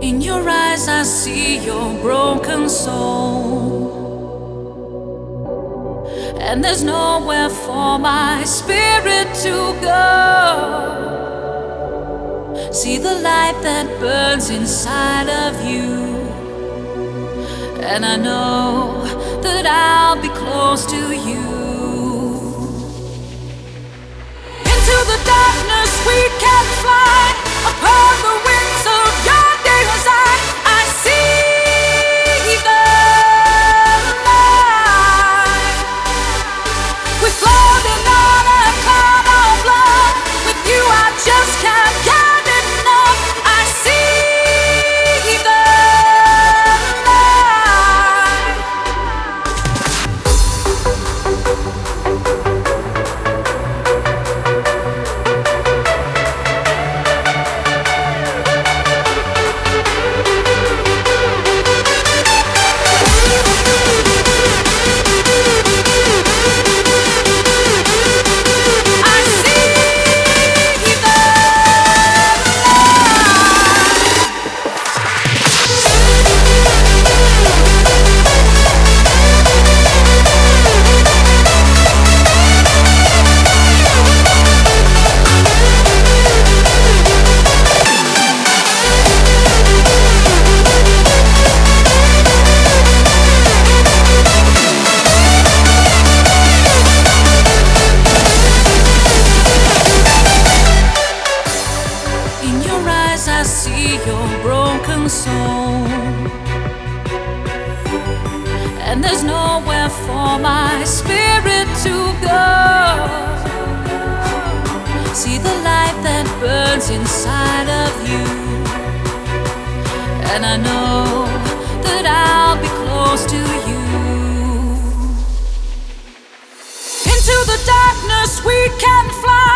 In your eyes, I see your broken soul. And there's nowhere for my spirit to go. See the light that burns inside of you. And I know that I'll be close to you. Into the darkness we can fly. Upon the wings of your desire, I see the light. We're floating on a cloud of love. With you I just can't get enough. I see the I see your broken soul. And there's nowhere for my spirit to go. See the light that burns inside of you. And I know that I'll be close to you. Into the darkness we can fly.